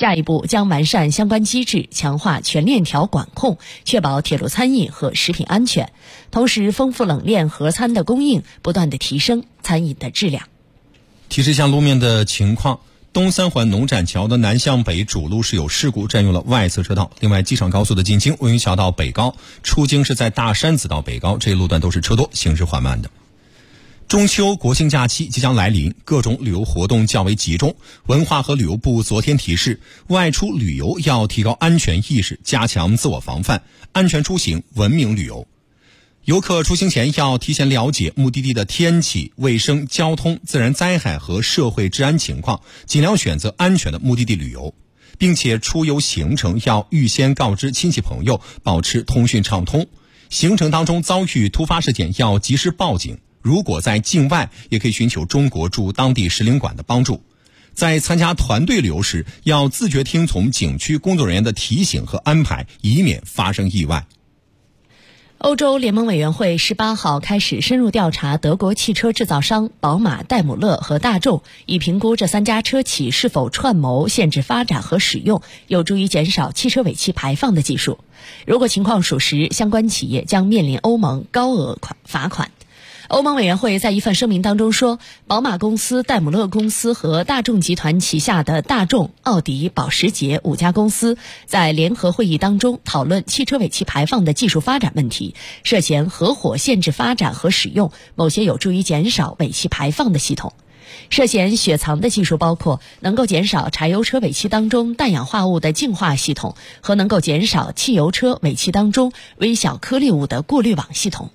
下一步将完善相关机制，强化全链条管控，确保铁路餐饮和食品安全，同时丰富冷链盒餐的供应，不断的提升餐饮的质量。 提示一下路面的情况，东三环农展桥的南向北主路是有事故，占用了外侧车道。另外，机场高速的进京文榆桥到北高，出京是在大山子到北高，这一路段都是车多，行驶缓慢的。中秋国庆假期即将来临，各种旅游活动较为集中。文化和旅游部昨天提示，外出旅游要提高安全意识，加强自我防范，安全出行，文明旅游。游客出行前要提前了解目的地的天气、卫生、交通、自然灾害和社会治安情况，尽量选择安全的目的地旅游，并且出游行程要预先告知亲戚朋友，保持通讯畅通。行程当中遭遇突发事件要及时报警，如果在境外也可以寻求中国驻当地使领馆的帮助。在参加团队旅游时要自觉听从景区工作人员的提醒和安排，以免发生意外。 欧洲联盟委员会18号开始深入调查德国汽车制造商宝马、戴姆勒和大众，以评估这3家车企是否串谋限制发展和使用有助于减少汽车尾气排放的技术。如果情况属实，相关企业将面临欧盟高额罚款。欧盟委员会在一份声明当中说，宝马公司、戴姆勒公司和大众集团旗下的大众、奥迪、保时捷5家公司在联合会议当中讨论汽车尾气排放的技术发展问题，涉嫌合伙限制发展和使用某些有助于减少尾气排放的系统。涉嫌雪藏的技术包括能够减少柴油车尾气当中氮氧化物的净化系统和能够减少汽油车尾气当中微小颗粒物的过滤网系统。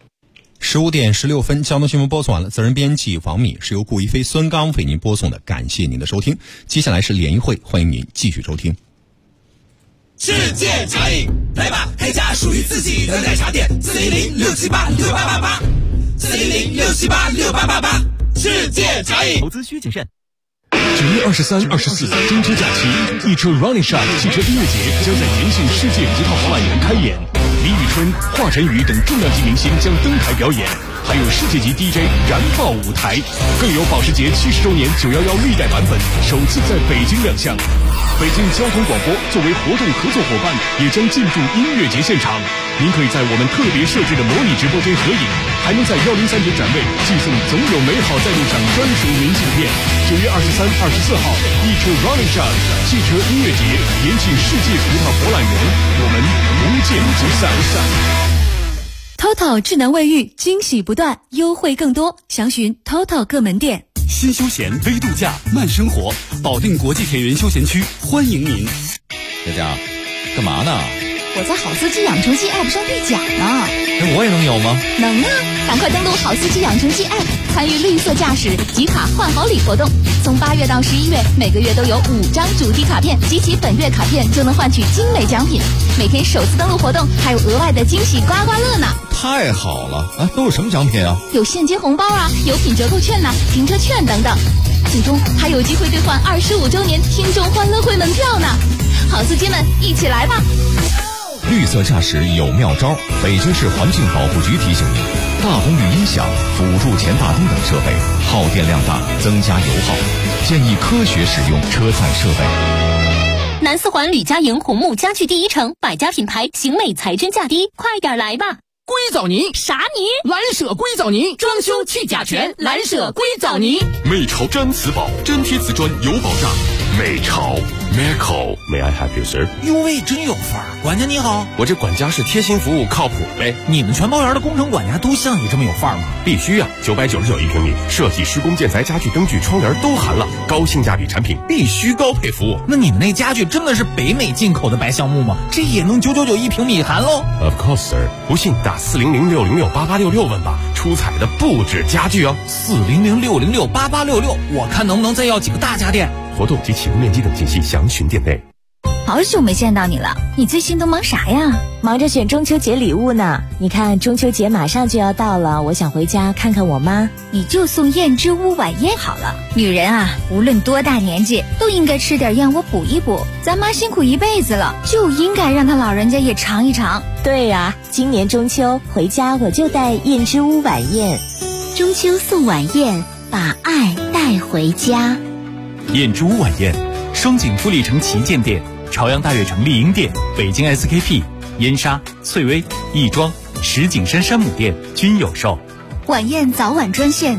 15点16分，交通新闻播送完了。责任编辑王敏，是由顾一飞、孙刚为您播送的，感谢您的收听。接下来是联谊会，欢迎您继续收听。 世界茶饮，来吧，开家属于自己的奶茶店，410-678-6888，410-678-6888，世界茶饮。 投资需谨慎。 9月23、24中秋假期，一车 Running Shop 汽车音乐节将在延庆世界葡萄博览园开演，李宇春、华晨宇等重量级明星将登台表演，还有世界级 DJ 燃爆舞台，更有保时捷70周年911历代版本首次在北京亮相。北京交通广播作为活动合作伙伴，也将进驻音乐节现场。您可以在我们特别设置的模拟直播间合影，还能在103节展位寄送总有美好在路上专属明信片。9月23、24号，一车 Running Shop 汽车音乐节，延庆世界葡萄博览园，我们不见不散。 TOTO 智能卫浴，惊喜不断，优惠更多，详询 TOTO 各门店。 新休闲微度假慢生活，保定国际田园休闲区欢迎您。 佳佳，干嘛呢？ 我在好司机养成记 App 上兑奖呢。 我也能有吗？ 能啊！赶快登录好司机养成记 App， 参与绿色驾驶集卡换好礼活动。从8月到11月，每个月都有5张主题卡片，集齐本月卡片就能换取精美奖品。每天首次登录活动还有额外的惊喜刮刮乐呢！ 太好了！都有什么奖品啊？ 有现金红包啊，有品折扣券呐，停车券等等。最终还有机会兑换25周年听众欢乐会门票呢！好司机们，一起来吧！ 绿色驾驶有妙招，北京市环境保护局提醒您：大功率音响、辅助前大灯等设备耗电量大，增加油耗，建议科学使用车载设备。 南四环吕家营红木家具第一城，百家品牌，型美材真价低，快点来吧！ 硅藻泥啥泥？ 蓝舍硅藻泥，装修去甲醛，蓝舍硅藻泥。 美潮毡瓷宝，真贴瓷砖有保障。美潮 Meco May I help you sir？ 哟喂，真有范儿！管家你好， 我这管家是贴心服务，靠谱呗。 你们全包园的工程管家都像你这么有范儿吗？ 必须啊！999一平米，设计、施工、建材、家具、灯具、窗帘都含了，高性价比产品，必须高配服务。 那你们那家具真的是北美进口的白橡木吗？这也能999一平米含喽 ？Of course sir， 不信打400-606-8866问吧。出彩的不止家具哦 ，400-606-8866，我看能不能再要几个大家电。 活动及启用面积等信息详询店内。 好久没见到你了，你最近都忙啥呀？ 忙着选中秋节礼物呢。你看中秋节马上就要到了，我想回家看看我妈。 你就送燕之屋晚宴好了。女人啊，无论多大年纪，都应该吃点燕窝补一补。咱妈辛苦一辈子了，就应该让她老人家也尝一尝。 对呀，今年中秋回家我就带燕之屋晚宴。 中秋送晚宴，把爱带回家。 燕之屋晚宴双井富力城旗舰店、朝阳大悦城丽婴店、北京 SKP、燕莎、翠微、亦庄、石景山山姆店均有售。 晚宴早晚专线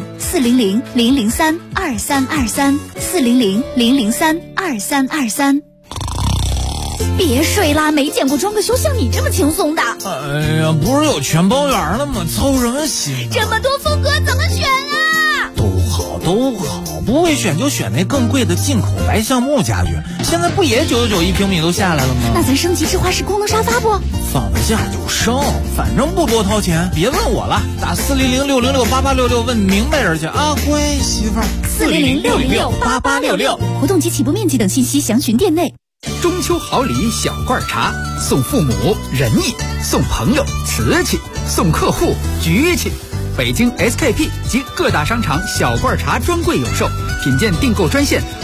400-003-2323，400-003-2323。别睡啦，没见过装个修像你这么轻松的。 哎呀，不是有全包圆了吗？操什么心？ 这么多风格怎么选啊？ 都好，不会选就选那更贵的进口白橡木家具。现在不也999一平米都下来了吗？ 那咱升级智化式功能沙发不？ 放了假就升，反正不多掏钱。别问我了，打400-606-8866问明白人去啊，乖媳妇儿。 400-606-8866，活动及起步面积等信息详询店内。 中秋好礼小罐茶，送父母仁义，送朋友瓷器，送客户局气。北京 SKP 及各大商场小罐茶专柜有售，品鉴订购专线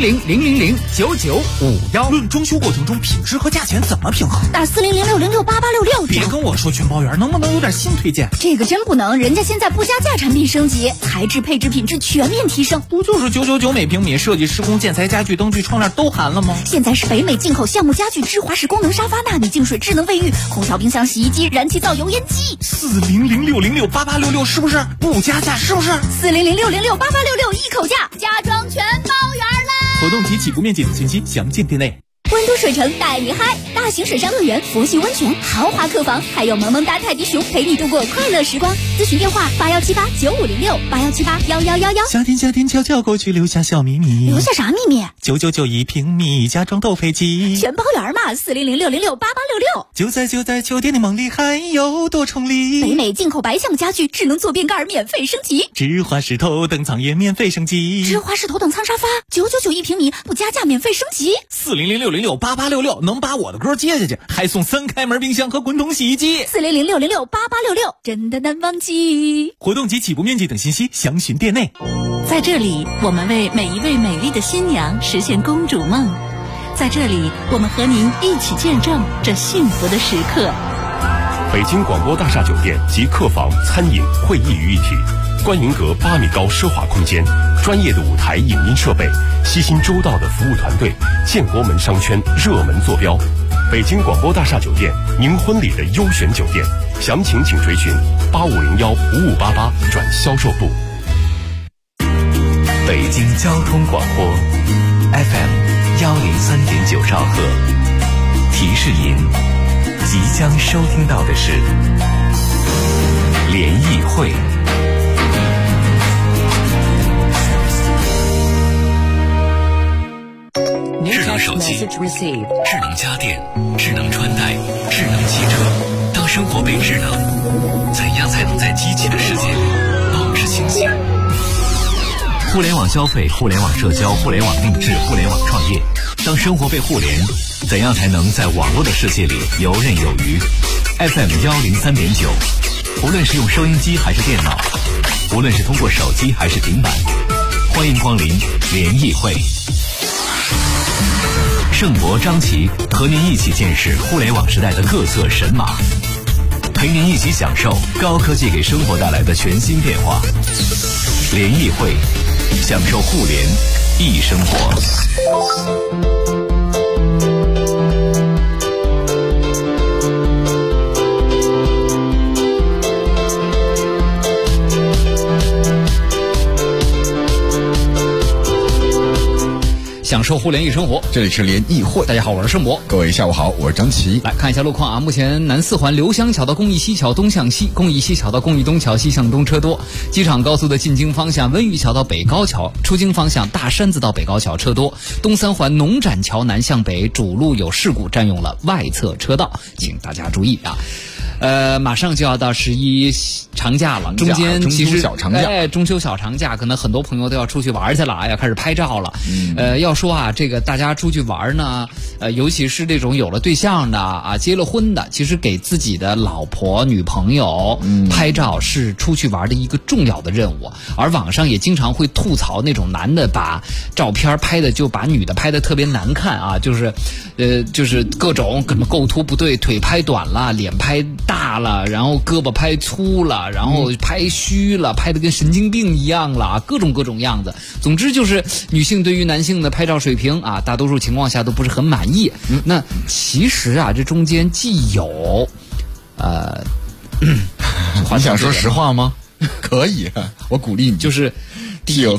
400-000-9951。 论装修过程中品质和价钱怎么平衡？ 打400-606-8866。 别跟我说全包圆，能不能有点新推荐？ 这个真不能，人家现在不加价产品升级，材质配置品质全面提升。 不就是999每平米，设计施工建材家具灯具窗帘都含了吗？ 现在是北美进口橡木家具、智华式功能沙发、纳米净水、智能卫浴、空调、冰箱、洗衣机、燃气灶、油烟机。 400-606-8866是不是不加价？是不是 400-606-8866一口价，家装全包圆啦！ 活动及起步面积等信息详见店内。 温都水城带你嗨，大型水上乐园、佛系温泉、豪华客房，还有萌萌哒泰迪熊陪你度过快乐时光。咨询电话81789506，81781111。 夏天悄悄过去，留下小秘密。 留下啥秘密 ？999一平米，家装都配齐， 全包圆嘛。400-606-8866。 就在酒店的梦里，还有多重礼。 北美进口白橡家具，智能坐便盖免费升级， 智华式头等舱也免费升级， 智华式头等舱沙发999一平米，不加价免费升级。 400-606-8866能把我的歌接下去，还送3开门冰箱和滚筒洗衣机。 400-606-8866真的难忘记。 活动及起步面积等信息详询店内。 在这里，我们为每一位美丽的新娘实现公主梦。在这里，我们和您一起见证这幸福的时刻。 北京广播大厦酒店及客房、餐饮、会议于一体，观云阁8米高奢华空间，专业的舞台影音设备，悉心周到的服务团队，建国门商圈热门坐标。北京广播大厦酒店，您婚礼的优选酒店，详情请追询8501-5588转销售部。 北京交通广播 FM103.9兆赫，提示您即将收听到的是联谊会。 智能手机、智能家电、智能穿戴、智能汽车，当生活被智能，怎样才能在机器的世界里保持清醒？ 互联网消费、互联网社交、互联网定制、互联网创业，当生活被互联，怎样才能在网络的世界里游刃有余？ FM103.9，无论是用收音机还是电脑，无论是通过手机还是平板，欢迎光临联谊会。盛博、张琪和您一起见识互联网时代的各色神马，陪您一起享受高科技给生活带来的全新变化。联谊会，享受互联易生活。 享受互联易生活，这里是联谊会。大家好，我是盛博。 各位下午好，我是张琪。 来看一下路况啊，目前南4环刘湘桥到公益西桥东向西，公益西桥到公益东桥西向东车多。机场高速的进京方向温榆桥到北高桥，出京方向大山子到北高桥车多。东3环农展桥南向北主路有事故，占用了外侧车道，请大家注意啊。马上就要到11长假了，中间其实中秋小长假，可能很多朋友都要出去玩去了，要开始拍照了。要说啊，这个大家出去玩呢， 尤其是这种有了对象的啊，结了婚的，其实给自己的老婆、女朋友拍照是出去玩的一个重要的任务。而网上也经常会吐槽那种男的把照片拍的就把女的拍的特别难看啊，就是各种什么构图不对，腿拍短了，脸拍大了，然后胳膊拍粗了，然后拍虚了，拍的跟神经病一样了，各种样子。总之就是女性对于男性的拍照水平啊，大多数情况下都不是很满意。那其实啊，这中间既有你想说实话吗？可以，我鼓励你。 就是既有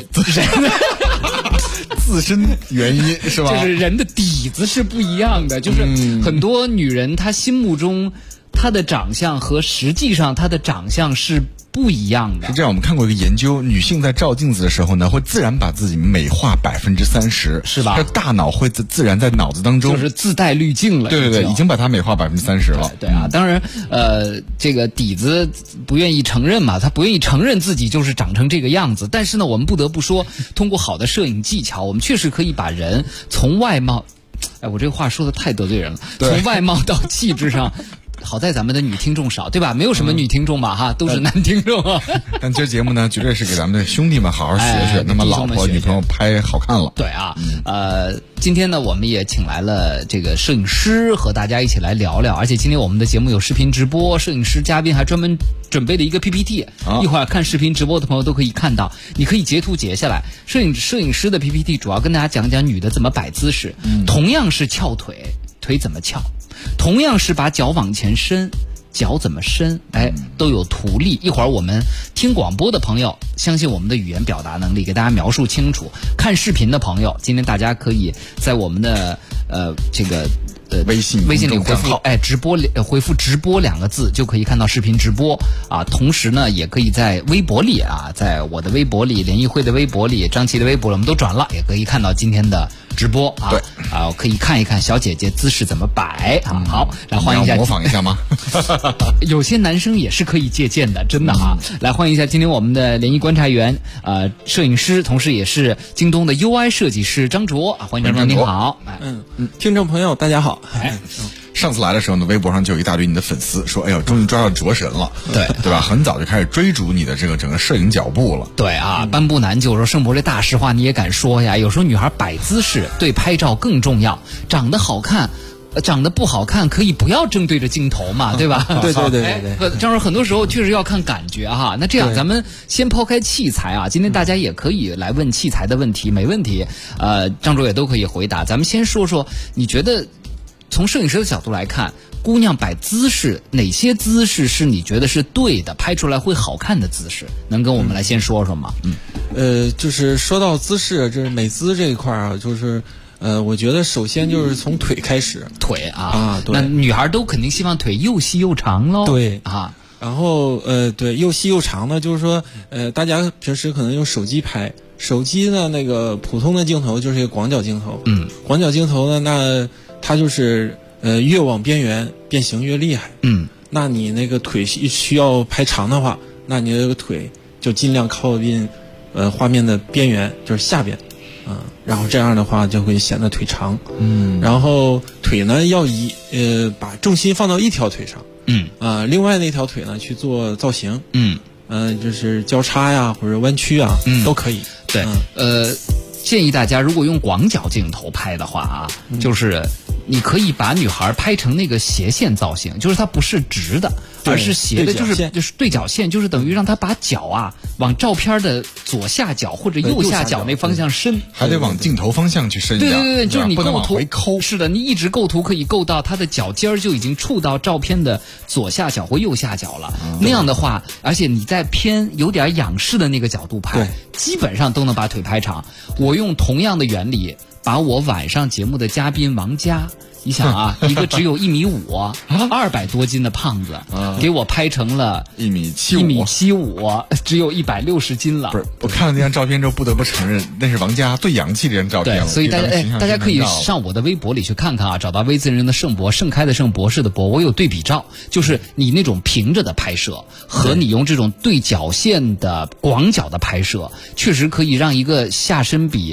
自身原因是吧？ 就是人的底子是不一样的，就是很多女人她心目中她的长相和实际上她的长相是不一样的。 是这样，我们看过一个研究，女性在照镜子的时候呢，会自然把自己美化30%， 是吧？ 她大脑会自然在脑子当中就是自带滤镜了。 对，已经把它美化30%了。 对啊，当然，这个底子不愿意承认嘛，她不愿意承认自己就是长成这个样子。但是呢，我们不得不说，通过好的摄影技巧，我们确实可以把人从外貌，我这个话说的太得罪人了，从外貌到气质上。好在咱们的女听众少，对吧？没有什么女听众吧，哈，都是男听众啊。 但这节目呢，绝对是给咱们的兄弟们好好学学，那么老婆女朋友拍好看了。 对啊，今天呢，我们也请来了这个摄影师和大家一起来聊聊，而且今天我们的节目有视频直播，摄影师嘉宾还专门准备了一个 PPT，一会儿看视频直播的朋友都可以看到，你可以截图截下来。摄影师的 PPT 主要跟大家讲讲女的怎么摆姿势，同样是翘腿，腿怎么翘。同样是把脚往前伸，脚怎么伸，都有图例。一会儿我们听广播的朋友，相信我们的语言表达能力，给大家描述清楚。看视频的朋友，今天大家可以在我们的这个微信里回复直播，回复直播2个字就可以看到视频直播啊。同时呢，也可以在微博里啊，在我的微博里、联谊会的微博里、张琪的微博里，我们都转了，也可以看到今天的直播啊。 对啊，可以看一看小姐姐姿势怎么摆啊。好，来欢迎一下， 模仿一下吗？ 有些男生也是可以借鉴的，真的啊。来欢迎一下今天我们的联谊观察员，摄影师，同时也是京东的 UI 设计师张卓啊。欢迎张卓，你好。 听众朋友大家好。 上次来的时候呢，微博上就有一大堆你的粉丝说，哎呦，终于抓到卓神了，对吧？很早就开始追逐你的这个整个摄影脚步了。 对啊，班布南就说盛博这大实话你也敢说呀？有时候女孩摆姿势对拍照更重要，长得好看。长得不好看可以不要正对着镜头嘛，对吧？ 对。 张叔，很多时候确实要看感觉哈。那这样咱们先抛开器材啊，今天大家也可以来问器材的问题，没问题。张卓也都可以回答。咱们先说说，你觉得从摄影师的角度来看，姑娘摆姿势，哪些姿势是你觉得是对的，拍出来会好看的姿势？能跟我们来先说说吗？ 就是说到姿势，就是美姿这一块啊，就是我觉得首先就是从腿开始， 腿啊，对，那女孩都肯定希望腿又细又长喽， 对啊， 然后对，又细又长呢，就是说大家平时可能用手机拍，手机呢那个普通的镜头就是一个广角镜头，广角镜头呢，那它就是越往边缘变形越厉害，那你那个腿需要拍长的话，那你这个腿就尽量靠近画面的边缘，就是下边。然后这样的话就会显得腿长，然后腿呢要把重心放到一条腿上，另外那条腿呢去做造型，就是交叉呀或者弯曲啊，都可以。 对，建议大家如果用广角镜头拍的话啊，就是你可以把女孩拍成那个斜线造型，就是它不是直的，而是斜的，就是对角线，就是等于让她把脚啊往照片的左下角或者右下角那方向伸， 还得往镜头方向去伸。 对，就是你构图不能往回抠。 是的，你一直构图可以构到她的脚尖儿就已经触到照片的左下角或右下角了。那样的话，而且你在偏有点仰视的那个角度拍，基本上都能把腿拍长。我用同样的原理，把我晚上节目的嘉宾王佳，你想啊，一个只有1.5米，200多斤的胖子，给我拍成了1.75米，只有160斤了。 不是，我看了那张照片之后，不得不承认，那是王佳最洋气的一张照片了。 对，所以大家可以上我的微博里去看看啊，找到微自然的盛博，盛开的盛，博士的博，我有对比照，就是你那种平着的拍摄和你用这种对角线的广角的拍摄，确实可以让一个下身比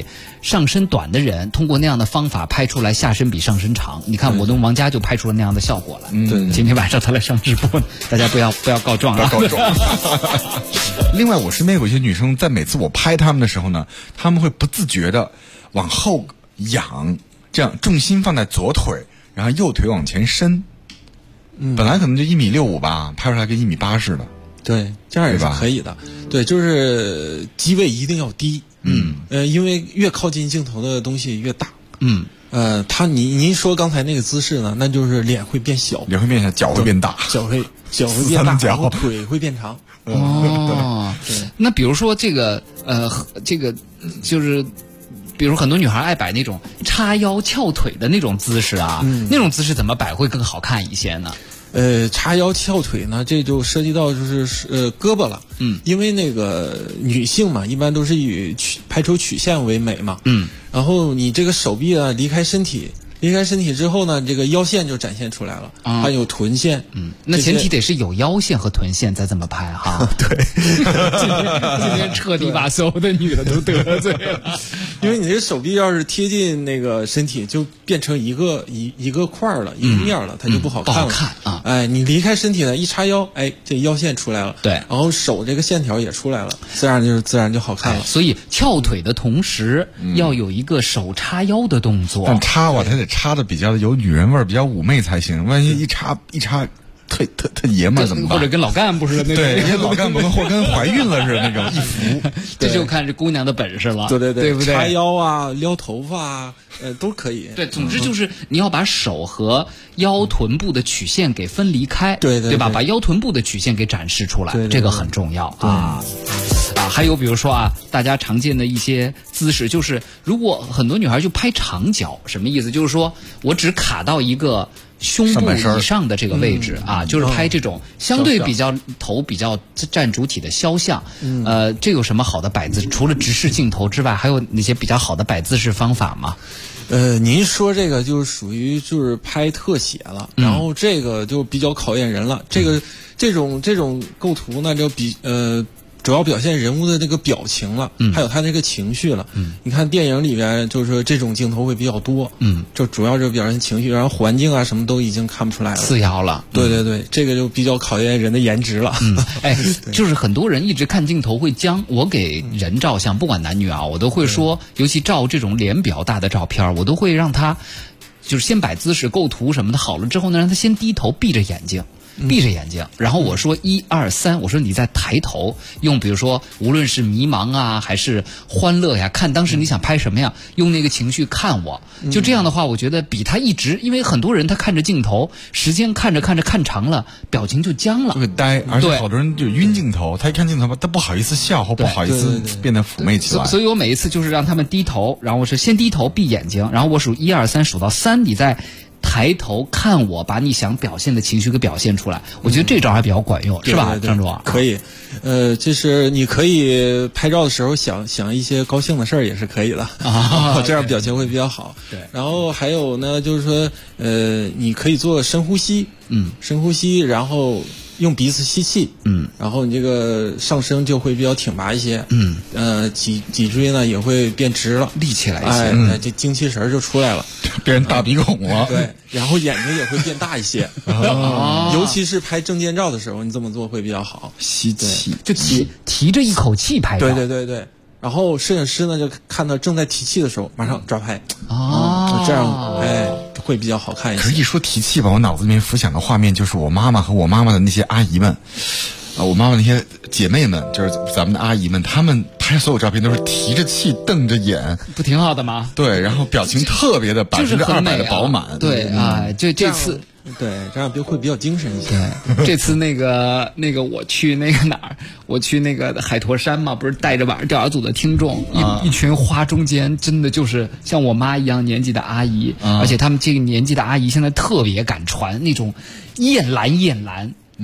上身短的人通过那样的方法拍出来下身比上身长。你看我跟王佳就拍出了那样的效果来。 对， 今天晚上他来上直播，大家不要告状啊！ 不要告状。另外，我身边有一些女生，在每次我拍她们的时候呢，她们会不自觉的往后仰，这样重心放在左腿，然后右腿往前伸。本来可能就1.65米吧，拍出来跟1.8米似的。 对，这样也是可以的。对，就是机位一定要低。因为越靠近镜头的东西越大。您说刚才那个姿势呢，那就是脸会变小， 脸会变小，脚会变大， 脚会变大，然后腿会变长。 对。那比如说这个就是。比如很多女孩爱摆那种叉腰翘腿的那种姿势啊，那种姿势怎么摆会更好看一些呢？ 叉腰翘腿呢，这就涉及到就是胳膊了。因为那个女性嘛，一般都是以拍出曲线为美嘛。然后你这个手臂啊离开身体之后呢，这个腰线就展现出来了，还有臀线。 那前提得是有腰线和臀线再这么拍哈。 对， 今天彻底把所有的女的都得罪了。 因为你这手臂要是贴近那个身体，就变成一个块了，一个面了，它就不好看了。 不好看啊！ 哎，你离开身体呢，一叉腰，哎，这腰线出来了。 对， 然后手这个线条也出来了，自然就好看了。 所以翘腿的同时，要有一个手叉腰的动作。 但叉吧，它得插的比较有女人味儿，比较妩媚才行。万一一插特爷们儿怎么办？ 或者跟老干部似的那种。 对，人家老干部或跟怀孕了似的那种一扶。 这就看这姑娘的本事了。 对， 对不对？ 叉腰啊，撩头发啊，都可以。 对，总之就是你要把手和腰臀部的曲线给分离开。对吧？把腰臀部的曲线给展示出来，这个很重要啊。还有比如说啊，大家常见的一些姿势，就是如果很多女孩就拍长脚，什么意思？就是说我只卡到一个胸部以上的这个位置啊，就是拍这种相对头比较占主体的肖像。这有什么好的摆姿？除了直视镜头之外，还有哪些比较好的摆姿势方法吗？ 您说这个就是属于就是拍特写了，然后这个就比较考验人了。这种构图呢，就主要表现人物的这个表情了，还有他这个情绪了。你看电影里边就是说这种镜头会比较多，就主要就是表现情绪，然后环境啊什么都已经看不出来了， 次要了。 对，这个就比较考验人的颜值了。 就是很多人一直看镜头会僵。我给人照相，不管男女啊，我都会说，尤其照这种脸比较大的照片，我都会让他就是先摆姿势、构图什么的好了之后呢，让他先低头闭着眼睛，然后我说1、2、3，我说你再抬头，用比如说无论是迷茫啊还是欢乐呀，看当时你想拍什么呀，用那个情绪看我，就这样的话，我觉得比他一直，因为很多人他看着镜头，时间看着看长了，表情就僵了， 就会呆，而且好多人就晕镜头，他一看镜头他不好意思笑或不好意思变得妩媚起来。 所以我每一次就是让他们低头，然后我是先低头闭眼睛，然后我数1、2、3，数到3，你再抬头看我，把你想表现的情绪给表现出来。我觉得这招还比较管用，是吧，张总？ 可以，就是你可以拍照的时候想一些高兴的事儿也是可以的啊，这样表情会比较好。 对， 然后还有呢，就是说，你可以做深呼吸，深呼吸，然后用鼻子吸气，然后你这个上身就会比较挺拔一些，脊椎呢也会变直了， 立起来一些， 这精气神就出来了， 变成大鼻孔了。 对，然后眼睛也会变大一些，尤其是拍证件照的时候，你这么做会比较好。 吸气， 就提着一口气拍照。 对。然后摄影师呢就看到正在提气的时候，马上抓拍，这样会比较好看一些。 可是一说提气吧，我脑子里面浮想的画面就是我妈妈和我妈妈的那些阿姨们，我妈妈那些姐妹们，就是咱们的阿姨们，她们拍所有照片都是提着气瞪着眼， 不挺好的吗？ 对，然后表情特别的200%的饱满。 对啊，这次。 对，这样会比较精神一些。 对，这次那个我去那个哪儿，我去那个海坨山嘛，不是带着晚上调查组的听众，一群花中间，真的就是像我妈一样年纪的阿姨，而且他们这个年纪的阿姨现在特别敢传那种艳蓝。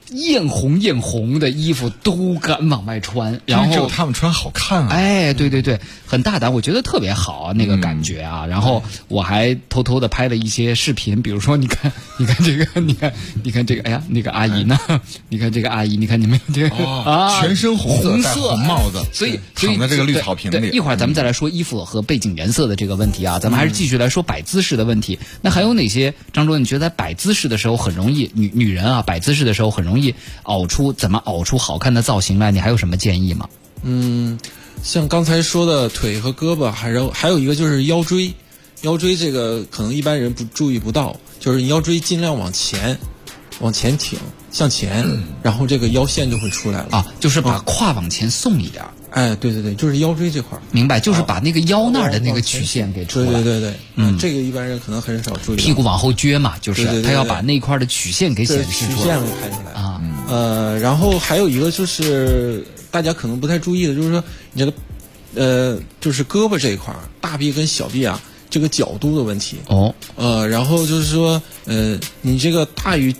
艳红的衣服都敢往外穿，然后只有他们穿好看啊！ 哎，对对对，很大胆，我觉得特别好啊，那个感觉啊。然后我还偷偷的拍了一些视频，比如说你看这个，你看这个，哎呀，那个阿姨呢？你看这个阿姨，你看你们这个全身红色，红帽子， 所以躺在这个绿草坪里。 一会儿咱们再来说衣服和背景颜色的这个问题啊，咱们还是继续来说摆姿势的问题。那还有哪些张卓，你觉得在摆姿势的时候很容易女人啊摆姿势的时候很容易怎么熬出好看的造型来？你还有什么建议吗？ 像刚才说的腿和胳膊，还有一个就是腰椎。腰椎这个可能一般人注意不到，就是你腰椎尽量往前挺，向前，然后这个腰线就会出来了啊，就是把胯往前送一点。 哎，对对对，就是腰椎这块。 明白，就是把那个腰那儿的那个曲线给出来。 对，这个一般人可能很少注意。 屁股往后撅嘛，就是他要把那块的曲线给显示出来。 曲线会拍出来啊。然后还有一个就是大家可能不太注意的，就是说你这个就是胳膊这一块，大臂跟小臂啊。这个角度的问题然后就是说你这个大于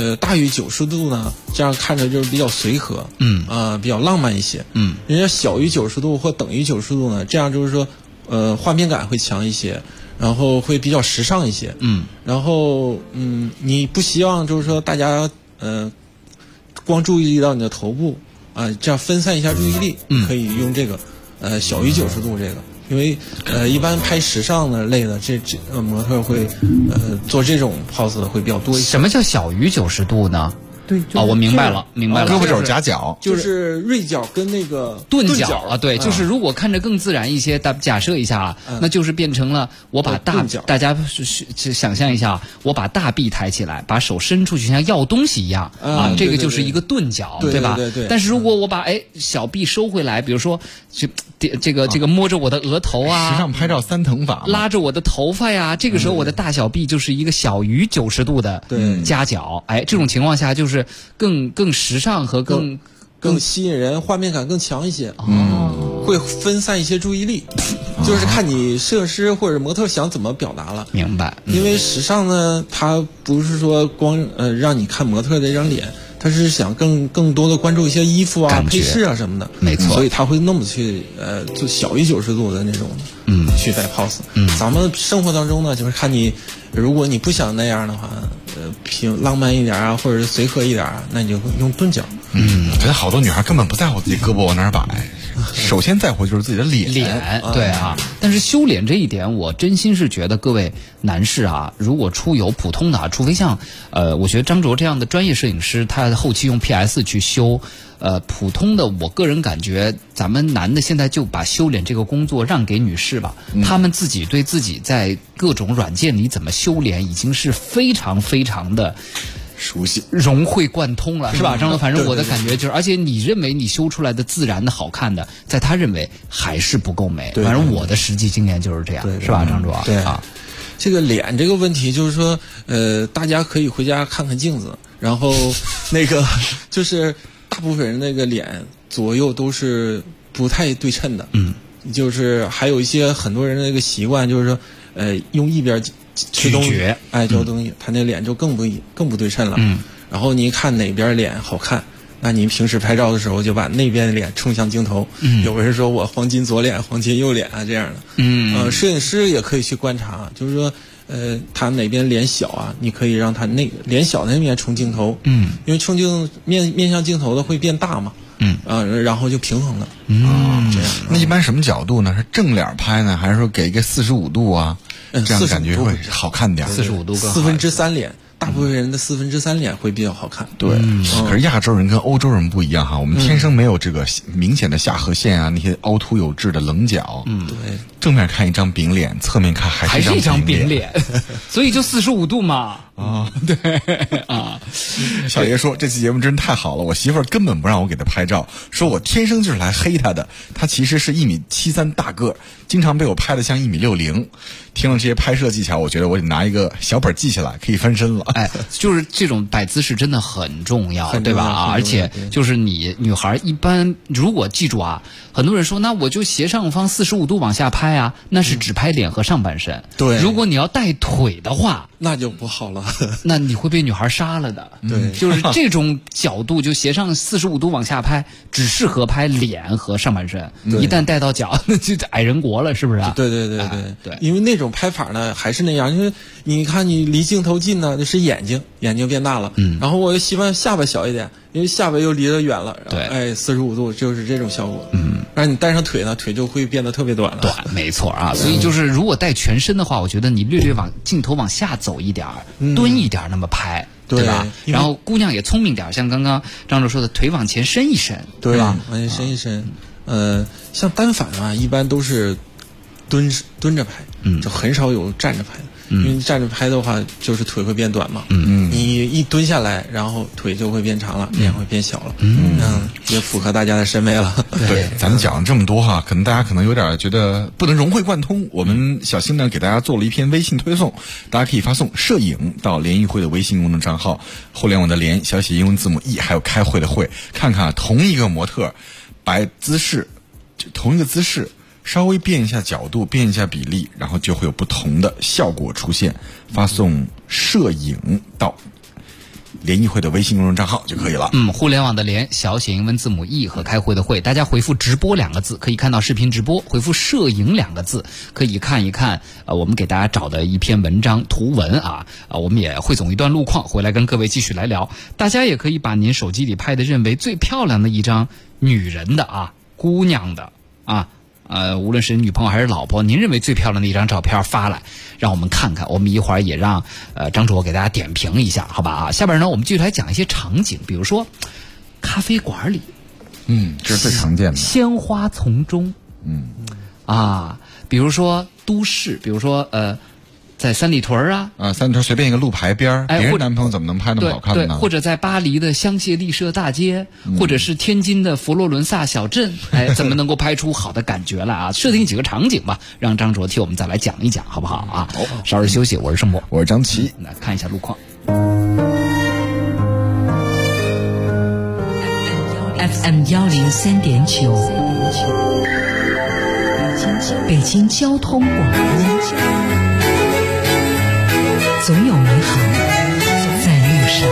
90度呢，这样看着就是比较随和，比较浪漫一些，人家小于90度或等于90度呢，这样就是说画面感会强一些，然后会比较时尚一些，然后你不希望就是说大家光注意力到你的头部啊，这样分散一下注意力，可以用这个小于90度这个。因为一般拍时尚的类的这模特会做这种 pose 的会比较多一些。 什么叫小于90度呢？ 对， 我明白了， 胳膊肘夹角就是锐角跟那个钝角啊，对，就是如果看着更自然一些，假设一下，那就是变成了我把大家想象一下，我把大臂抬起来，把手伸出去像要东西一样啊，这个就是一个钝角，对吧？ 对。 但是如果我把小臂收回来，比如说这个摸着我的额头啊， 时尚拍照3腾法， 拉着我的头发呀，这个时候我的大小臂就是一个小于90度的夹角，这种情况下就是更时尚和更吸引人，画面感更强一些，会分散一些注意力，就是看你摄影师或者模特想怎么表达了。 明白。 因为时尚呢，它不是说光让你看模特的这张脸。他是想更多的关注一些衣服啊、配饰啊什么的， 没错， 所以他会那么去就小于90度的那种去摆 pose。咱们生活当中呢，就是看你，如果你不想那样的话，平浪漫一点啊，或者是随和一点啊，那你就用钝角。 我觉得好多女孩根本不在乎自己胳膊往哪儿摆。首先在乎就是自己的脸， 对啊。但是修脸这一点，我真心是觉得各位男士啊，如果出游普通的啊，除非像我觉得张卓这样的专业摄影师，他后期用 PS 去修，普通的，我个人感觉咱们男的现在就把修脸这个工作让给女士吧，他们自己对自己在各种软件里怎么修脸，已经是非常非常的熟悉融会贯通了，是吧？张卓，反正我的感觉就是，而且你认为你修出来的自然的好看的，在他认为还是不够美。反正我的实际经验就是这样，是吧，张卓？ 对啊，这个脸这个问题，就是说，大家可以回家看看镜子，然后那个就是大部分人那个脸左右都是不太对称的，就是还有一些很多人那个习惯，就是说，用一边吃东西，嚼东西，他那脸就更不对称了。然后你看哪边脸好看，那你平时拍照的时候就把那边的脸冲向镜头。有人说我黄金左脸、黄金右脸啊这样的。摄影师也可以去观察，就是说，他哪边脸小啊，你可以让他那个脸小的那边冲镜头。因为冲面向镜头的会变大嘛。然后就平衡了。这样。 那一般什么角度呢？是正脸拍呢，还是说给一个45度啊？这样感觉会好看点。 45度更好。 3/4脸，大部分人的3/4脸会比较好看。 对，可是亚洲人跟欧洲人不一样哈，我们天生没有这个明显的下颌线啊，那些凹凸有致的棱角。 对， 正面看一张饼脸，侧面看还是一张饼脸， 所以就45度嘛。对啊。 小爷说这期节目真太好了，我媳妇儿根本不让我给她拍照，说我天生就是来黑她的。她其实是1.73米大个，经常被我拍得像1.60米。听了这些拍摄技巧，我觉得我得拿一个小本记下来，可以翻身了。 哎，就是这种摆姿势真的很重要，对吧？而且就是你女孩一般如果记住啊，很多人说那我就斜上方45度往下拍啊，那是只拍脸和上半身。 对， 如果你要带腿的话， 那就不好了， 那你会被女孩杀了的。 对， 就是这种角度就斜上45度往下拍，只适合拍脸和上半身，一旦带到脚，那就矮人国了，是不是啊？ 对，因为那种拍法呢还是那样，因为你看你离镜头近呢，就是眼睛变大了，然后我又希望下巴小一点，因为下巴又离得远了，对，45度就是这种效果，让你带上腿呢，腿就会变得特别短了， 短，没错啊，所以就是如果带全身的话，我觉得你略往镜头往下走一点，蹲一点那么拍。对吧？然后姑娘也聪明点，像刚刚张总说的，腿往前伸一伸， 对吧？ 往前伸一伸。像单反啊，一般都是蹲着拍，就很少有站着拍的。因为站着拍的话，就是腿会变短嘛。你一蹲下来，然后腿就会变长了，脸会变小了。也符合大家的审美了。 对，咱们讲了这么多哈，可能大家可能有点觉得不能融会贯通。我们小新呢给大家做了一篇微信推送，大家可以发送摄影到联谊会的微信公众账号，互联网的联，小写英文字母 E， 还有开会的会，看看同一个模特摆姿势，同一个姿势。稍微变一下角度，变一下比例，然后就会有不同的效果出现。发送摄影到联谊会的微信公众账号就可以了。 互联网的联，小写英文字母 E 和开会的会，大家回复直播2个字可以看到视频直播，回复摄影2个字可以看一看我们给大家找的一篇文章图文啊，我们也汇总一段路况回来跟各位继续来聊。大家也可以把您手机里拍的认为最漂亮的一张女人的姑娘的无论是女朋友还是老婆，您认为最漂亮的一张照片发来，让我们看看。我们一会儿也让张卓给大家点评一下，好吧？下边呢，我们继续来讲一些场景，比如说咖啡馆里， 这是最常见的鲜花丛中，比如说都市，比如说在三里屯三里屯随便一个路牌边，别人男朋友怎么能拍那么好看呢？ 对，或者在巴黎的香榭丽舍大街，或者是天津的佛罗伦萨小镇，怎么能够拍出好的感觉来啊？设定几个场景吧，让张卓替我们再来讲一讲，好不好啊？稍事休息，我是盛博， 我是张琪， 来看一下路况。 FM 103.9，北京交通广播。总有美好在路上。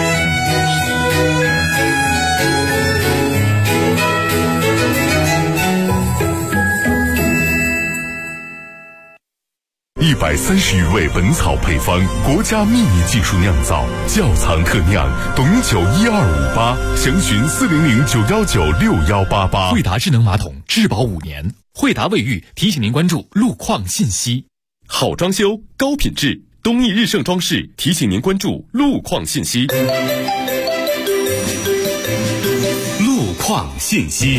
130余味本草配方，国家秘密技术酿造，窖藏特酿，董酒1258，详询400-919-6188。 惠达智能马桶质保5年。惠达卫浴提醒您关注路况信息。 好装修，高品质。东义日盛装饰提醒您关注路况信息。 路况信息。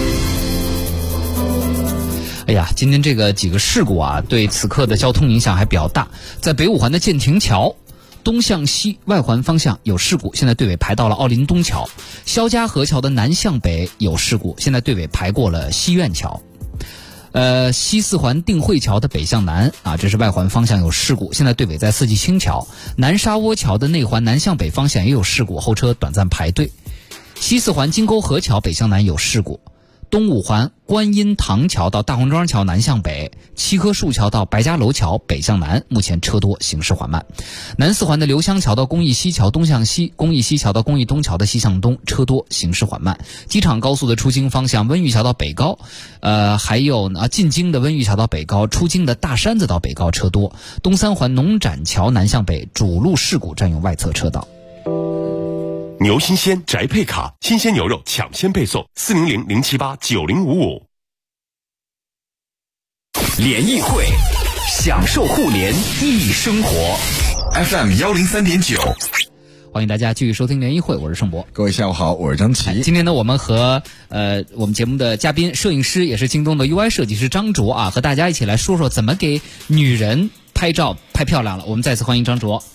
哎呀，今天这个几个事故对此刻的交通影响还比较大。在北五环的建亭桥东向西外环方向有事故，现在队尾排到了奥林东桥。肖家河桥的南向北有事故，现在队尾排过了西苑桥。西四环定慧桥的北向南这是外环方向有事故，现在队尾在四季青桥。南沙窝桥的内环南向北方向也有事故，后车短暂排队。西四环金沟河桥北向南有事故。东五环观音堂桥到大红庄桥南向北，七棵树桥到白家楼桥北向南，目前车多，行驶缓慢。南四环的刘香桥到公益西桥东向西，公益西桥到公益东桥的西向东，车多，行驶缓慢。机场高速的出京方向温榆桥到北高，还有进京的温榆桥到北高，出京的大山子到北高车多。东三环农展桥南向北主路事故占用外侧车道。 牛新鲜宅配卡，新鲜牛肉抢先配送，400-078-9055。 联谊会，享受互联易生活。 FM 103.9， 欢迎大家继续收听联谊会，我是盛博。 各位下午好，我是张琪。 今天呢，我们和我们节目的嘉宾、摄影师，也是京东的 UI 设计师张卓和大家一起来说说怎么给女人拍照拍漂亮了。我们再次欢迎张卓。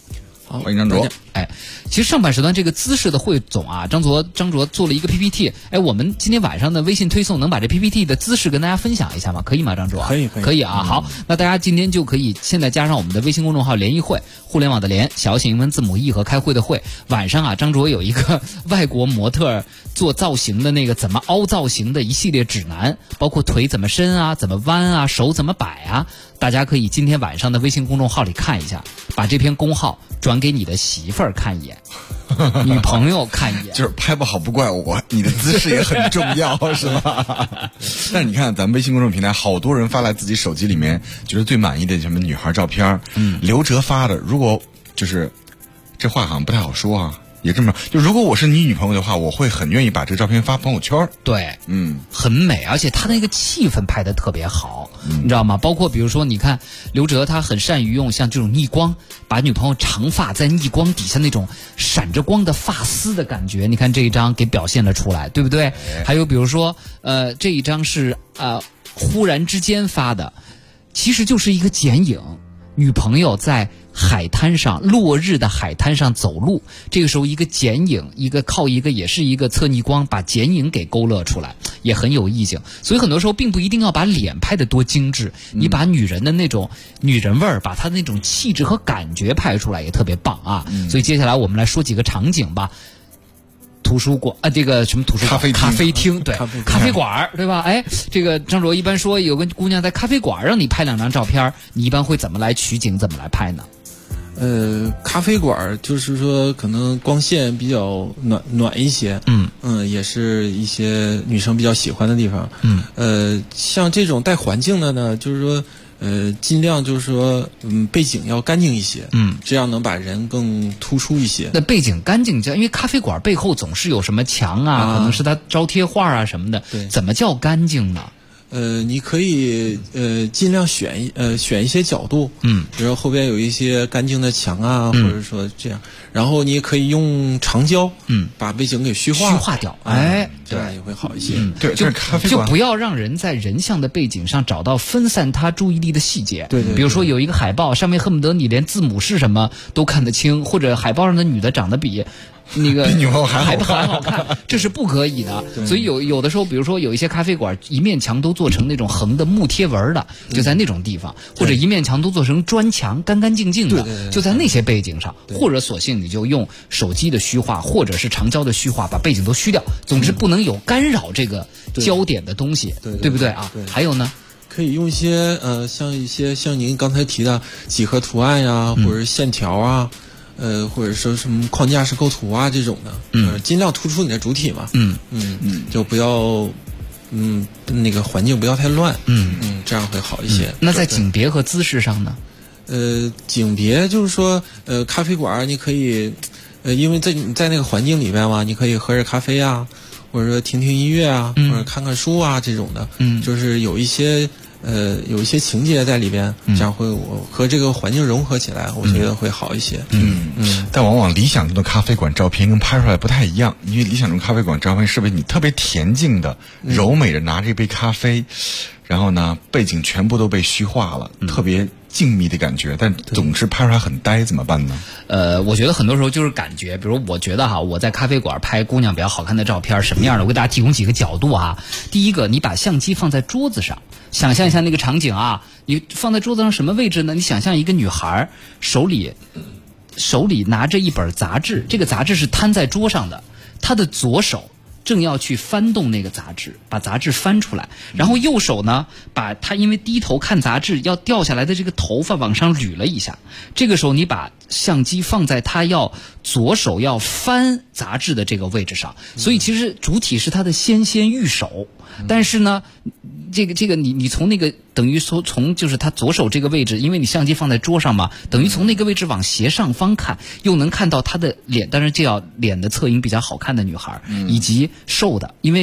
好，欢迎张卓。 其实上半时段这个姿势的汇总啊，张卓做了一个 PPT。我们今天晚上的微信推送能把这 PPT 的姿势跟大家分享一下吗？可以吗，张卓？ 可以啊。好，那大家今天就可以现在加上我们的微信公众号联谊会，互联网的联，小写英文字母 E 和开会的会。晚上啊，张卓有一个外国模特做造型的那个怎么凹造型的一系列指南，包括腿怎么伸啊，怎么弯啊，手怎么摆啊。大家可以今天晚上的微信公众号里看一下，把这篇公号转给你的媳妇儿看一眼，女朋友看一眼。 就是拍不好不怪我，你的姿势也很重要，是吧？但是你看咱们微信公众平台，好多人发来自己手机里面觉得最满意的什么女孩照片，刘哲发的，如果就是这话好像不太好说啊。也这么，就如果我是你女朋友的话，我会很愿意把这个照片发朋友圈。 对，很美，而且他那个气氛拍得特别好，你知道吗？包括比如说，你看刘哲他很善于用像这种逆光，把女朋友长发在逆光底下那种闪着光的发丝的感觉，你看这一张给表现了出来，对不对？还有比如说，这一张是忽然之间发的，其实就是一个剪影，女朋友在海滩上，落日的海滩上走路，这个时候一个剪影，一个靠一个也是一个侧逆光，把剪影给勾勒出来，也很有意境。所以很多时候并不一定要把脸拍得多精致，你把女人的那种女人味儿，把她那种气质和感觉拍出来也特别棒啊。所以接下来我们来说几个场景吧。图书馆这个什么图书馆？咖啡厅，对，咖啡馆，对吧？这个张卓一般说有个姑娘在咖啡馆让你拍2张照片，你一般会怎么来取景，怎么来拍呢？ 咖啡馆就是说可能光线比较暖一些，也是一些女生比较喜欢的地方。像这种带环境的呢，就是说尽量就是说背景要干净一些，这样能把人更突出一些。 那背景干净，因为咖啡馆背后总是有什么墙啊，可能是它招贴画啊什么的，怎么叫干净呢？ 你可以尽量选一些角度，比如说后边有一些干净的墙啊，或者说这样，然后你也可以用长焦，把背景给虚化掉， 这样也会好一些。 对，这是咖啡馆就不要让人在人像的背景上找到分散他注意力的细节。 对， 比如说有一个海报，上面恨不得你连字母是什么都看得清，或者海报上的女的长得比那个女朋友还好看，这是不可以的。所以有的时候，比如说有一些咖啡馆，一面墙都做成那种横的木贴纹的，就在那种地方，或者一面墙都做成砖墙，干干净净的，就在那些背景上，或者索性你就用手机的虚化，或者是长焦的虚化，把背景都虚掉。总之不能有干扰这个焦点的东西，对不对啊？还有呢？ 可以用一些像您刚才提的几何图案呀，或者线条啊。或者说什么框架式构图啊这种的，尽量突出你的主体嘛，就不要，那个环境不要太乱，这样会好一些。 那在景别和姿势上呢？ 景别就是说，咖啡馆你可以，因为在那个环境里边嘛，你可以喝着咖啡啊，或者说听听音乐啊，或者看看书啊这种的，就是有一些情节在里边，这样会和这个环境融合起来，我觉得会好一些。 但往往理想中的咖啡馆照片跟拍出来不太一样，因为理想中咖啡馆照片是为你特别恬静的、柔美的拿着一杯咖啡，然后呢背景全部都被虚化了，特别静谧的感觉，但总是拍出来很呆，怎么办呢？ 我觉得很多时候就是感觉，比如我觉得我在咖啡馆拍姑娘比较好看的照片，什么样的？我给大家提供几个角度啊。第一个，你把相机放在桌子上，想象一下那个场景啊，你放在桌子上什么位置呢？你想象一个女孩手里拿着一本杂志，这个杂志是摊在桌上的，她的左手正要去翻动那个杂志，把杂志翻出来，然后右手呢，把他因为低头看杂志要掉下来的这个头发往上捋了一下。这个时候你把相机放在他左手要翻杂志的这个位置上，所以其实主体是他的纤纤玉手，但是呢，这个你从那个等于说从就是他左手这个位置，因为你相机放在桌上嘛，等于从那个位置往斜上方看，又能看到他的脸，当然这要脸的侧影比较好看的女孩，以及瘦的，因为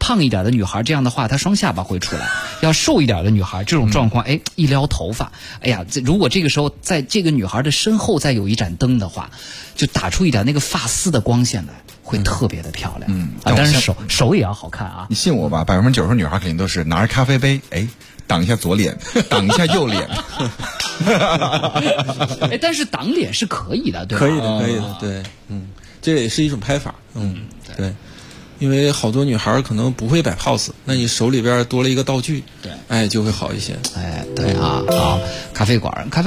胖一点的女孩，这样的话她双下巴会出来；要瘦一点的女孩，这种状况，一撩头发，哎呀，如果这个时候在这个女孩的身后再有一盏灯的话，就打出一点那个发丝的光线来，会特别的漂亮。但是手也要好看啊。 你信我吧，90%女孩肯定都是拿着咖啡杯，挡一下左脸，挡一下右脸。 但是挡脸是可以的，对吧？ 可以的，对，这也是一种拍法，对。因为好多女孩可能不会摆 pose， 那你手里边多了一个道具，对，就会好一些。 对啊，好，咖啡馆拍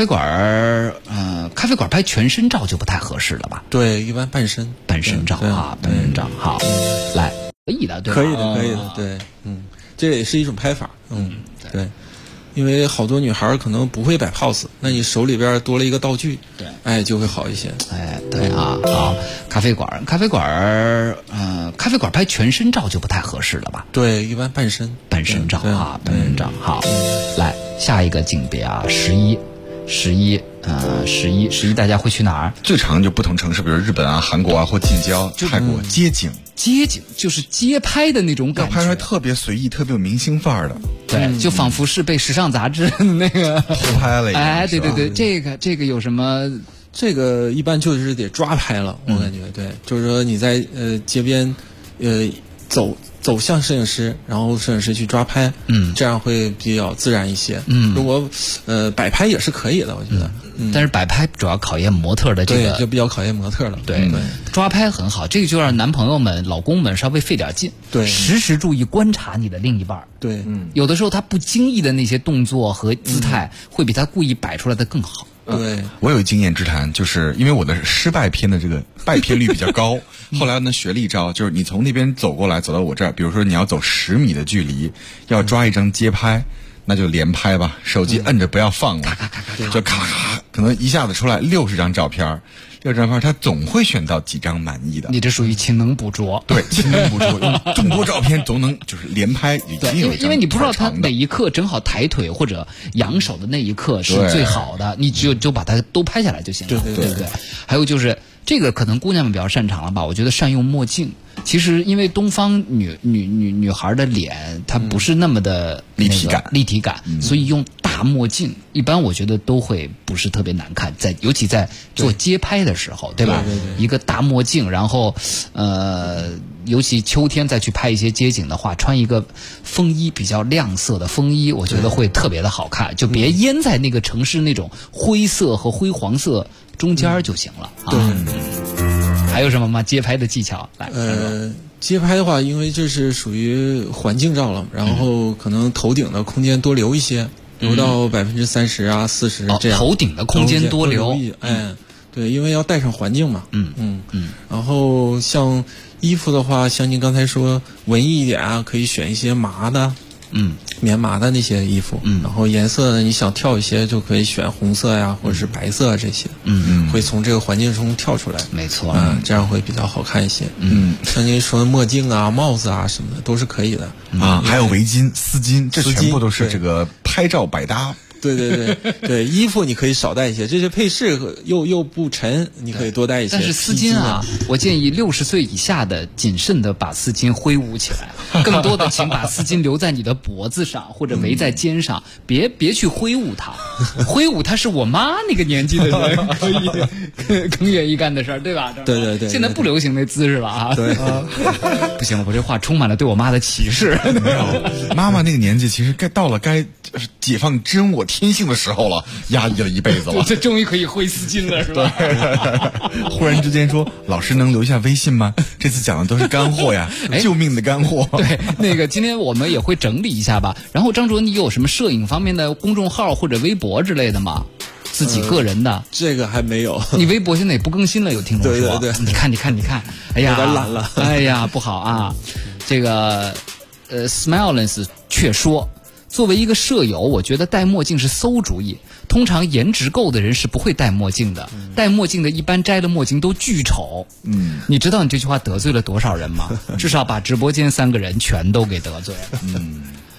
全身照就不太合适了吧？ 对，一般半身照啊，半身照。好，来，可以的，对吧？ 可以的，对，这也是一种拍法，对。因为好多女孩可能不会摆 pose， 那你手里边多了一个道具，对，就会好一些。 对啊，好，咖啡馆拍全身照就不太合适了吧？ 对，一般半身照啊，半身照。好，来下一个境别啊，11，大家会去哪儿？ 最常就不同城市，比如日本啊、韩国啊或近郊、泰国街景就是街拍的那种感觉， 拍出来特别随意，特别有明星范儿的。 对，就仿佛是被时尚杂志那个偷拍了一样。 对，这个有什么？ 这个一般就是得抓拍了，我感觉对，就是说你在街边走向摄影师，然后摄影师去抓拍，这样会比较自然一些。如果摆拍也是可以的，我觉得。 但是摆拍主要考验模特的这个， 对，就比较考验模特了。 对，抓拍很好，这个就让男朋友们、老公们稍微费点劲， 对， 时注意观察你的另一半。 对， 有的时候他不经意的那些动作和姿态，会比他故意摆出来的更好。 对， 我有经验之谈，就是因为我的失败片的这个败片率比较高，后来呢学了一招，就是你从那边走过来，走到我这儿，比如说你要走10米的距离，要抓一张街拍，那就连拍吧，手机摁着不要放了，就咔咔，可能一下子出来60张照片。他总会选到几张满意的。 你这属于勤能补拙。 对，勤能补拙，用众多照片总能就是连拍。 因为你不知道他哪一刻正好抬腿或者扬手的那一刻是最好的，你就把它都拍下来就行了，对不对？还有就是这个可能姑娘们比较擅长了吧？我觉得善用墨镜。其实因为东方女孩的脸她不是那么的立体感，所以用大墨镜一般我觉得都会不是特别难看，尤其在做街拍的时候，对吧？ 对， 一个大墨镜，然后尤其秋天再去拍一些街景的话，穿一个风衣比较亮色的风衣，我觉得会特别的好看，就别淹在那个城市那种灰色和灰黄色中间就行了。 对。 还有什么吗？街拍的技巧？来， 街拍的话，因为这是属于环境照了，然后可能头顶的空间多留一些，留到30%啊、40%这样。 头顶的空间多留， 对，因为要带上环境嘛。然后像衣服的话，像您刚才说文艺一点啊，可以选一些麻的。棉麻的那些衣服，然后颜色呢，你想跳一些就可以选红色呀，或者是白色这些，会从这个环境中跳出来， 没错， 这样会比较好看一些。像您说墨镜啊、帽子啊什么的都是可以的啊，还有围巾、丝巾，这全部都是这个拍照百搭。 对，衣服你可以少带一些，这些配饰又不沉，你可以多带一些。 但是丝巾啊，我建议60岁以下的谨慎的把丝巾挥舞起来，更多的请把丝巾留在你的脖子上或者围在肩上，别去挥舞它，挥舞它是我妈那个年纪的人可以更愿意干的事儿，对吧？ 对， 现在不流行那姿势了啊。 对， 不行了，我这话充满了对我妈的歧视。 没有，妈妈那个年纪其实该解放真我天性的时候了，压抑了一辈子了， 这终于可以挥丝巾了，是吧？ 忽然之间说，老师能留下微信吗？这次讲的都是干货呀，救命的干货。 对，那个今天我们也会整理一下吧。然后张卓，你有什么摄影方面的公众号或者微博之类的吗？自己个人的？ 这个还没有。 你微博现在也不更新了，有听众说。 对， 你看，哎呀， 有点懒了。 哎呀，不好啊。这个Smileness 却说。作为一个舍友，我觉得戴墨镜是馊主意。通常颜值够的人是不会戴墨镜的，戴墨镜的一般摘了墨镜都巨丑。你知道你这句话得罪了多少人吗？至少把直播间3个人全都给得罪了。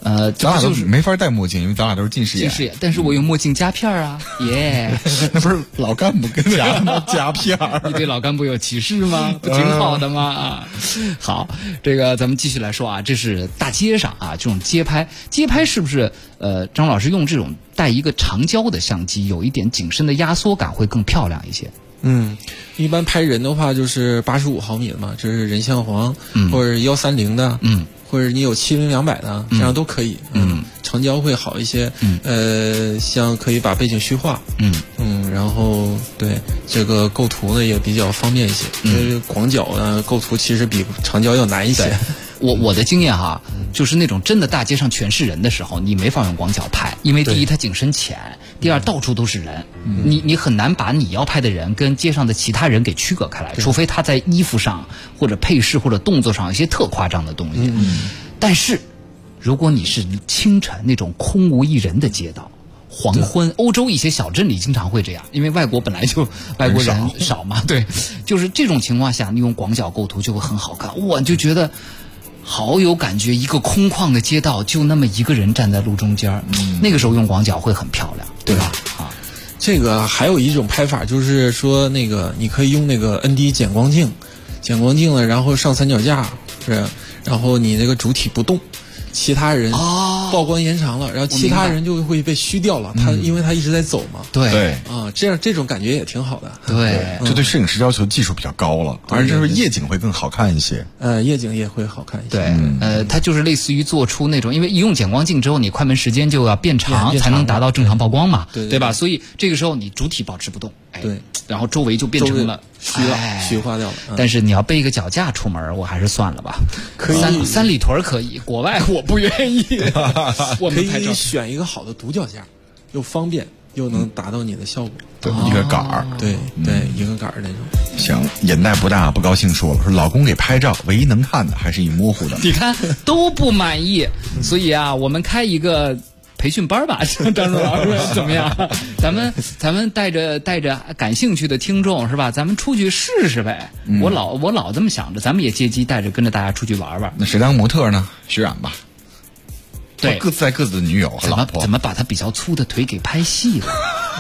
咱俩都没法戴墨镜，因为咱俩都是近视眼。 近视眼，但是我有墨镜夹片啊，耶！ 那不是老干部跟夹吗？夹片儿， 你对老干部有歧视吗？不挺好的吗？好，这个咱们继续来说啊，这是大街上啊，这种街拍是不是张老师用这种带一个长焦的相机，有一点景深的压缩感会更漂亮一些？ 一般拍人的话就是85毫米的嘛，这是人像黄，或者130的，或者你有70-200的，这样都可以。长焦会好一些。像可以把背景虚化。然后对这个构图呢也比较方便一些。因为广角呢构图其实比长焦要难一些。 我的经验哈，就是那种真的大街上全是人的时候，你没法用广角拍，因为第一它景深浅，第二到处都是人，你很难把你要拍的人跟街上的其他人给区隔开来，除非他在衣服上或者配饰或者动作上有一些特夸张的东西。但是如果你是清晨那种空无一人的街道，黄昏，欧洲一些小镇里经常会这样，因为外国本来就外国人少嘛，对，就是这种情况下，你用广角构图就会很好看，我就觉得好有感觉，一个空旷的街道就那么一个人站在路中间，那个时候用广角会很漂亮，对吧？ 这个还有一种拍法，就是说那个你可以用那个 ND 减光镜了，然后上三脚架，然后你那个主体不动，其他人曝光延长了，然后其他人就会被虚掉了，因为他一直在走嘛。 对这种感觉也挺好的。 对， 这对摄影师要求技术比较高了，而就是夜景会更好看一些。 夜景也会好看一些。 对，它就是类似于做出那种，因为一用减光镜之后，你快门时间就要变长，才能达到正常曝光嘛，对吧？所以这个时候你主体保持不动， 对， 然后周围就变成了虚化掉了。 但是你要背一个脚架出门，我还是算了吧。可以三里屯可以，国外我不愿意。我们可以选一个好的独脚架，又方便又能达到你的效果。 对，一个杆儿， 对，一个杆儿那种。 行，眼袋不大不高兴说了，说老公给拍照，唯一能看的还是一模糊的。 你看都不满意，所以啊，我们开一个培训班吧，张老师怎么样？咱们带着感兴趣的听众是吧？咱们出去试试呗。我老这么想着，咱们也借机带着跟着大家出去玩玩。 那谁当模特呢？徐冉吧。 对， 各自带各自的女友和老婆。 怎么把他比较粗的腿给拍细了？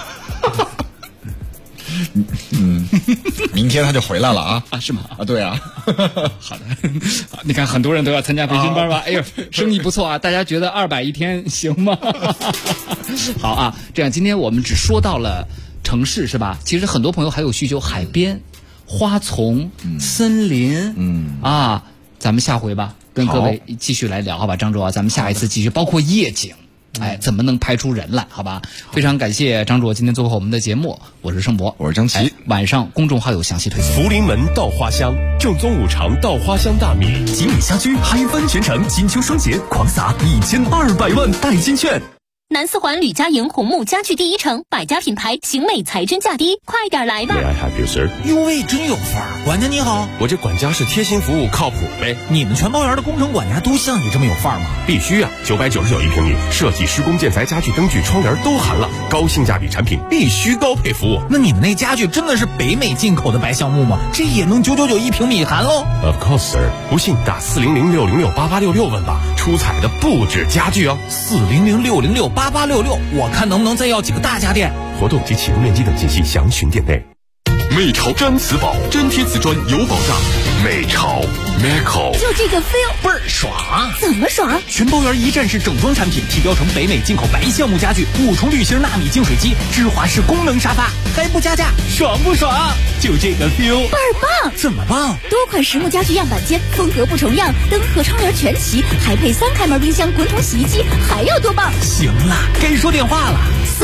明天他就回来了啊？ 是吗？ 对啊。 好的，你看很多人都要参加培训班吧？哎呦，生意不错啊！大家觉得200一天行吗？好啊，这样今天我们只说到了城市是吧？其实很多朋友还有需求海边、花丛、森林，咱们下回吧。跟各位继续来聊，好吧，张卓啊，咱们下一次继续，包括夜景，怎么能拍出人来，好吧？非常感谢张卓今天做客我们的节目，我是盛博， 我是张琪， 晚上公众号有详细推送。 福临门稻花香，正宗五常稻花香大米， 锦里虾居嗨翻全城，金秋双节狂撒1200万代金券。 南四环吕家营红木家具第一城，百家品牌，型美材真价低，快点来吧 May I help you, sir？ 哟喂，真有范儿！管家你好， 我这管家是贴心服务，靠谱呗。 你们全包园的工程管家都像你这么有范儿吗？ 必须啊，999一平米，设计、施工、建材、家具、灯具、窗帘都含了，高性价比产品，必须高配服务。 那你们那家具真的是北美进口的白橡木吗？这也能999一平米含喽 ？Of course, sir。不信打400-606-8866问吧，出彩的不止家具哦。 400-606-8866，我看能不能再要几个大家电。 活动及启用链接等信息详询店内。 美潮粘瓷宝，粘贴瓷砖有保障。美潮 Meco， 就这个 feel 倍儿爽。 怎么爽？ 全包园一站式整装产品，提标成北美进口白橡木家具，5重滤芯纳米净水机，芝华士功能沙发，还不加价，爽不爽？就这个 feel 倍儿棒！ 怎么棒？ 多款实木家具样板间，风格不重样，灯和窗帘全齐，还配3开门冰箱、滚筒洗衣机，还要多棒？ 行了，该说电话了。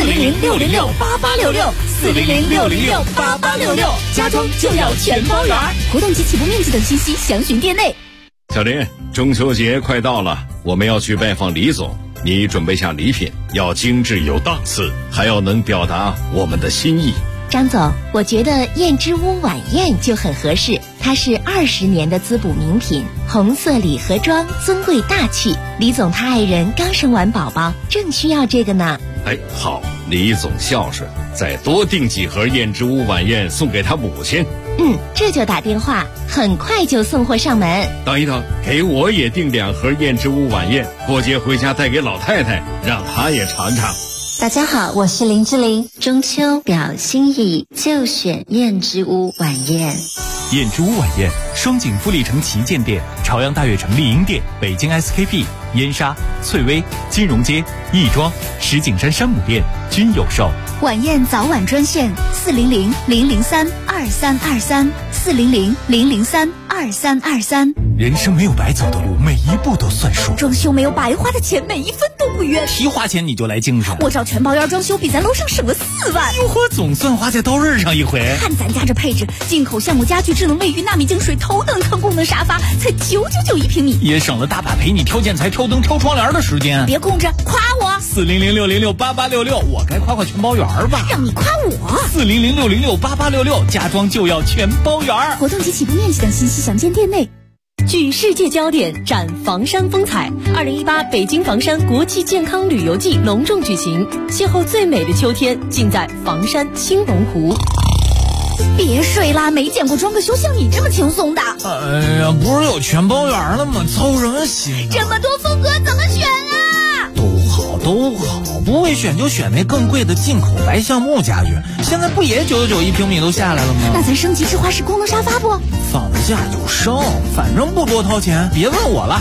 400-606-8866，400-606-8866，家装就要全包圆。活动及起步面积等信息详询店内。 小林，中秋节快到了，我们要去拜访李总，你准备下礼品，要精致有档次，还要能表达我们的心意。 张总，我觉得燕之屋晚宴就很合适，它是20年的滋补名品，红色礼盒装，尊贵大气。李总他爱人刚生完宝宝，正需要这个呢。 哎，好， 李总孝顺，再多订几盒燕之屋晚宴送给他母亲。 这就打电话，很快就送货上门。 等一等，给我也订2盒燕之屋晚宴，过节回家带给老太太，让她也尝尝。 大家好，我是林志玲。中秋表心意，就选燕之屋晚宴。 燕之屋晚宴，双井富力城旗舰店、朝阳大悦城丽婴店、北京 SKP、燕莎、翠微、金融街、亦庄、石景山山姆店均有售。 晚宴早晚专线400-003-2323，400-003-2323。 人生没有白走的路，每一步都算数。 装修没有白花的钱，每一分都不冤。 一花钱你就来精神， 我找全包院装修比咱楼上省了4万。 哟呵，总算花在刀刃上一回。 看咱家这配置，进口橡木家具、智能卫浴、纳米净水、头等舱功能沙发，才999一平米， 也省了大把陪你挑建材、挑灯、挑窗帘的时间。 别空着，夸我 400-606-8866，我该夸全包园吧？ 让你夸我 400-606-8866，家装就要全包园。 活动及起步面积等信息详见店内。 聚世界焦点，展房山风采。2018北京房山国际健康旅游季隆重举行，邂逅最美的秋天，尽在房山青龙湖。 别睡啦，没见过装个修像你这么轻松的。 哎呀，不是有全包园了吗？操什么心？ 这么多风格怎么选啊？ 都好，不会选就选那更贵的进口白橡木家具，现在不也999一平米都下来了吗？ 那咱升级智化式功能沙发不？ 放得下就升，反正不多掏钱，别问我了。